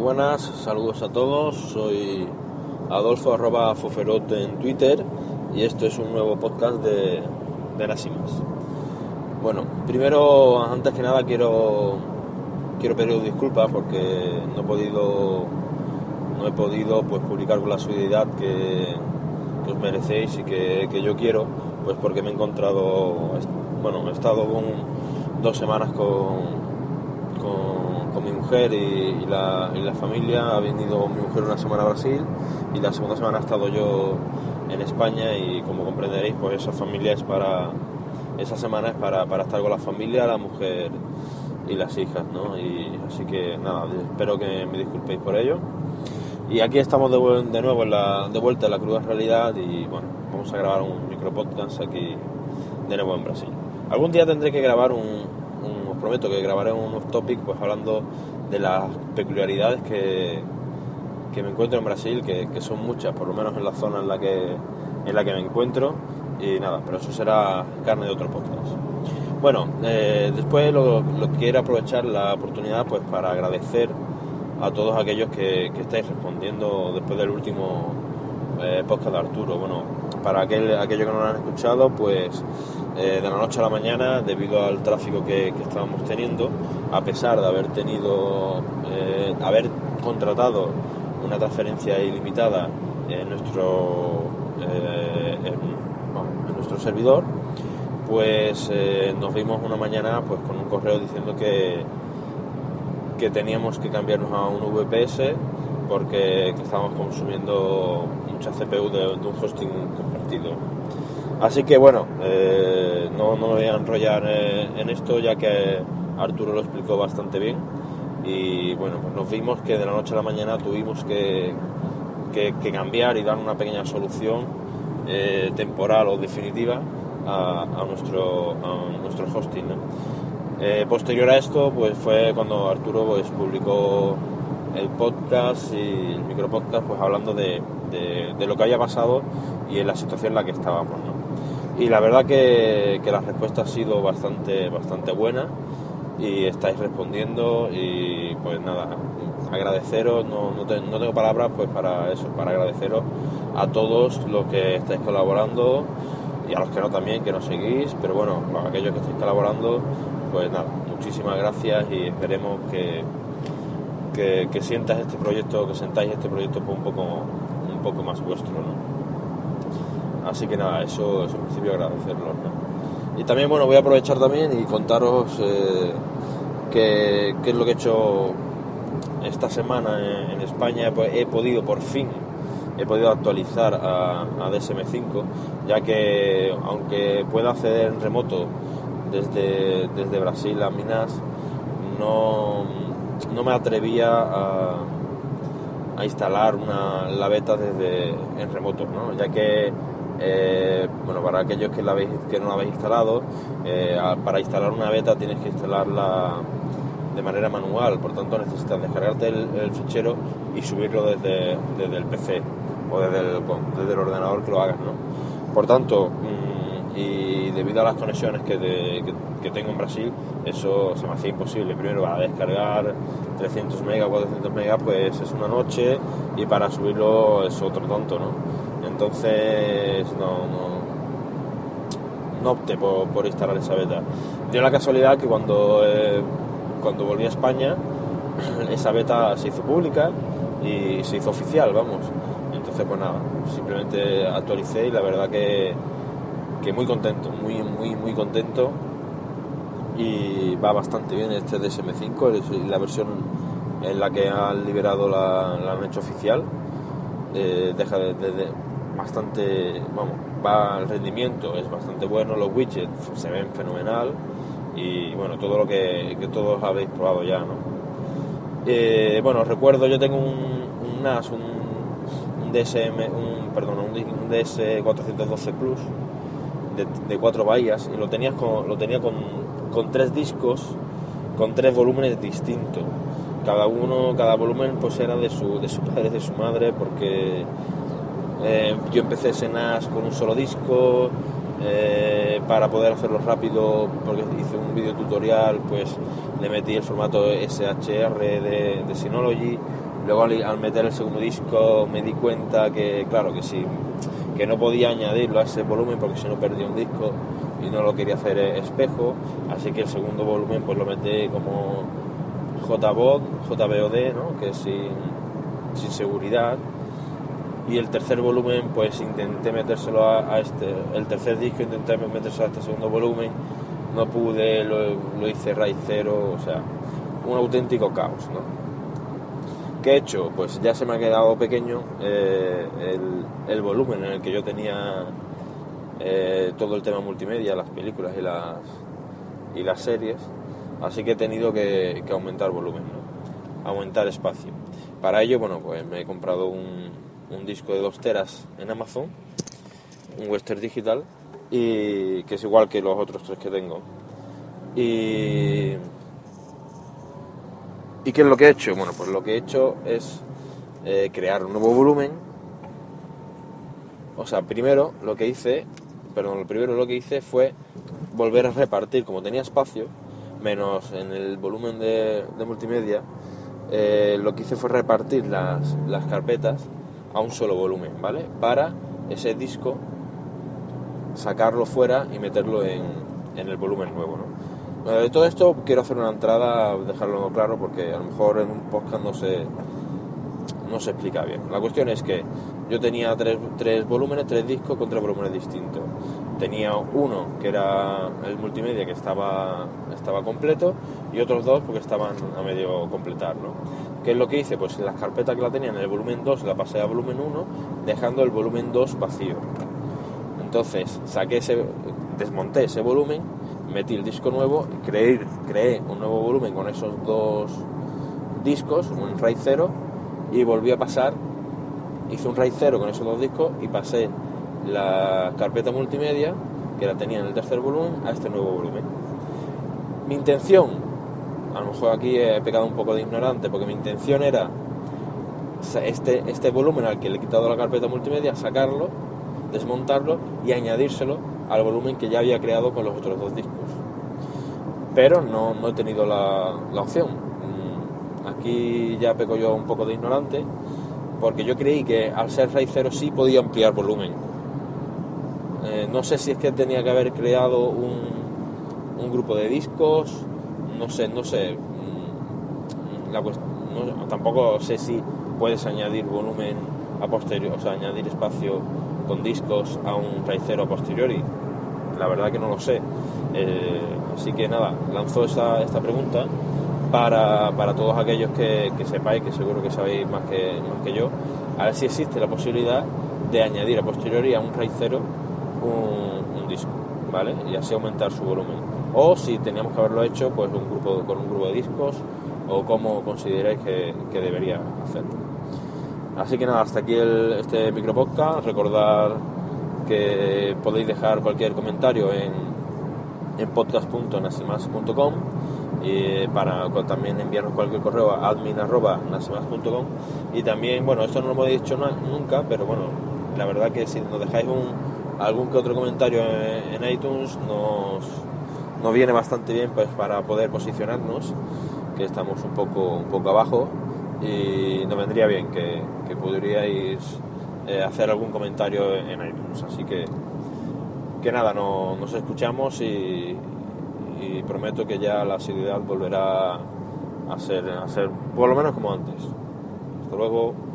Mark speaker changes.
Speaker 1: buenas, saludos a todos, soy Adolfo @Foferot en Twitter y esto es un nuevo podcast de Nasimas. Bueno, primero, antes que nada quiero pediros disculpas porque no he podido pues publicar con la asiduidad que os merecéis y que yo quiero, pues porque me he encontrado, he estado 2 semanas con mi mujer y la familia. Ha venido mi mujer una semana a Brasil y la segunda semana he estado yo en España, y como comprenderéis, pues esa semana es para estar con la familia, la mujer y las hijas, ¿no? Y así que nada, espero que me disculpéis por ello. Y aquí estamos de nuevo de vuelta en la cruda realidad, y bueno, vamos a grabar un micropodcast aquí de nuevo en Brasil. Algún día tendré que grabar os prometo que grabaré un off topic, pues hablando de las peculiaridades que me encuentro en Brasil, que son muchas, por lo menos en la zona en la que me encuentro, y nada, pero eso será carne de otro podcast. Bueno, después lo quiero aprovechar la oportunidad pues para agradecer a todos aquellos que estáis respondiendo después del último podcast de Arturo. Bueno, para aquellos que no lo han escuchado, pues de la noche a la mañana, debido al tráfico que estábamos teniendo, a pesar de haber contratado una transferencia ilimitada en nuestro servidor, pues nos vimos una mañana pues con un correo diciendo que teníamos que cambiarnos a un VPS porque estábamos consumiendo mucha CPU de un hosting compartido. Así que bueno, no me voy a enrollar en esto, ya que Arturo lo explicó bastante bien. Y bueno, pues nos vimos que de la noche a la mañana tuvimos que cambiar y dar una pequeña solución temporal o definitiva a nuestro hosting, ¿no? Posterior a esto, pues fue cuando Arturo pues publicó el podcast y el micropodcast, pues hablando de lo que había pasado y en la situación en la que estábamos, ¿no? Y la verdad que la respuesta ha sido bastante buena, y estáis respondiendo, y pues nada, agradeceros, no tengo palabras pues para eso, para agradeceros a todos los que estáis colaborando, y a los que no también, que nos seguís, pero bueno, a aquellos que estáis colaborando, pues nada, muchísimas gracias, y esperemos que sentáis este proyecto pues un poco más vuestro, ¿no? Así que nada, eso en principio agradecerlo, ¿no? Y también, bueno, voy a aprovechar también y contaros qué es lo que he hecho esta semana en España. Pues he podido actualizar a DSM5, ya que aunque pueda acceder en remoto desde Brasil a Minas, no me atrevía a instalar la beta en remoto, ¿no? Ya que para aquellos que no la habéis instalado, para instalar una beta tienes que instalarla de manera manual, por tanto necesitas descargarte el fichero y subirlo desde el PC o desde el ordenador que lo hagas, ¿no? Por tanto, y debido a las conexiones que tengo en Brasil, eso se me hacía imposible. Primero, para descargar 300 megas, 400 megas, pues es una noche, y para subirlo es otro tanto, ¿no? Entonces no opté por instalar esa beta. Dio la casualidad que cuando volví a España, esa beta se hizo pública y se hizo oficial, vamos. Entonces pues nada, simplemente actualicé, y la verdad que muy contento, muy contento, y va bastante bien este DSM5, la versión en la que han liberado la han hecho oficial. Deja bastante, va, el rendimiento es bastante bueno, los widgets se ven fenomenal, y bueno, todo lo que todos habéis probado ya, ¿no? Recuerdo, yo tengo un NAS, un DS412 Plus de 4 bahías, y lo tenía con 3 discos con 3 volúmenes distintos. Cada volumen pues era de su padre, de su madre, porque yo empecé ese NAS con un solo disco, para poder hacerlo rápido, porque hice un video tutorial, pues le metí el formato SHR de Synology, Luego al meter el segundo disco me di cuenta que, claro, que sí, que no podía añadirlo a ese volumen porque si no perdía un disco y no lo quería hacer espejo, así que el segundo volumen pues lo metí como JVOD, ¿no? Que es sin seguridad. Y el tercer volumen pues intenté metérselo a el tercer disco intenté metérselo a este segundo volumen, no pude, lo hice raíz cero, o sea, un auténtico caos, ¿no? ¿Qué he hecho? Pues ya se me ha quedado pequeño el volumen en el que yo tenía todo el tema multimedia, las películas y las series, así que he tenido que aumentar volumen, ¿no? Aumentar espacio. Para ello, bueno, pues me he comprado un disco de 2 teras en Amazon, un Western Digital, y que es igual que los otros 3 que tengo. ¿Y qué es lo que he hecho? Bueno, pues lo que he hecho es crear un nuevo volumen. O sea, primero lo que hice fue volver a repartir, como tenía espacio, menos en el volumen de multimedia, lo que hice fue repartir las carpetas a un solo volumen, ¿vale? Para ese disco sacarlo fuera y meterlo en el volumen nuevo, ¿no? De todo esto quiero hacer una entrada, dejarlo claro, porque a lo mejor en un podcast no se explica bien. La cuestión es que yo tenía tres volúmenes, 3 discos con 3 volúmenes distintos. Tenía uno que era el multimedia, que estaba completo, y otros 2 porque estaban a medio completar, ¿no? ¿Qué es lo que hice? Pues las carpetas que la tenía en el volumen 2 la pasé a volumen 1, dejando el volumen 2 vacío. Entonces desmonté ese volumen, metí el disco nuevo, creé un nuevo volumen con esos 2 discos, un RAID 0, y volví a pasar, hice un RAID 0 con esos 2 discos y pasé la carpeta multimedia, que la tenía en el tercer volumen, a este nuevo volumen. Mi intención, a lo mejor aquí he pecado un poco de ignorante, porque mi intención era este volumen al que le he quitado la carpeta multimedia, sacarlo, desmontarlo y añadírselo al volumen que ya había creado con los otros 2 discos. Pero no he tenido la opción. Aquí ya peco yo un poco de ignorante, porque yo creí que al ser RAID 0 sí podía ampliar volumen. No sé si es que tenía que haber creado un grupo de discos, no sé. Tampoco sé si puedes añadir volumen a posteriori, o sea, añadir espacio con discos a un RAID 0 a posteriori. La verdad que no lo sé. Así que nada, lanzo esta pregunta para todos aquellos que sepáis, que seguro que sabéis más que yo, a ver si existe la posibilidad de añadir a posteriori a un RAID 0 un disco, ¿vale? Y así aumentar su volumen. O si teníamos que haberlo hecho, pues con un grupo de discos, o como consideráis que debería hacerlo. Así que nada, hasta aquí este micropodcast. Recordar que podéis dejar cualquier comentario en podcast.nasimas.com, y para también enviarnos cualquier correo a admin@nasimas.com. Y también, bueno, esto no lo hemos dicho nunca, pero bueno, la verdad que si nos dejáis algún que otro comentario en iTunes nos viene bastante bien, pues para poder posicionarnos, que estamos un poco abajo, y nos vendría bien que podríais hacer algún comentario en iTunes. Así que nada, nos escuchamos y prometo que ya la asiduidad volverá a ser por lo menos como antes. Hasta luego.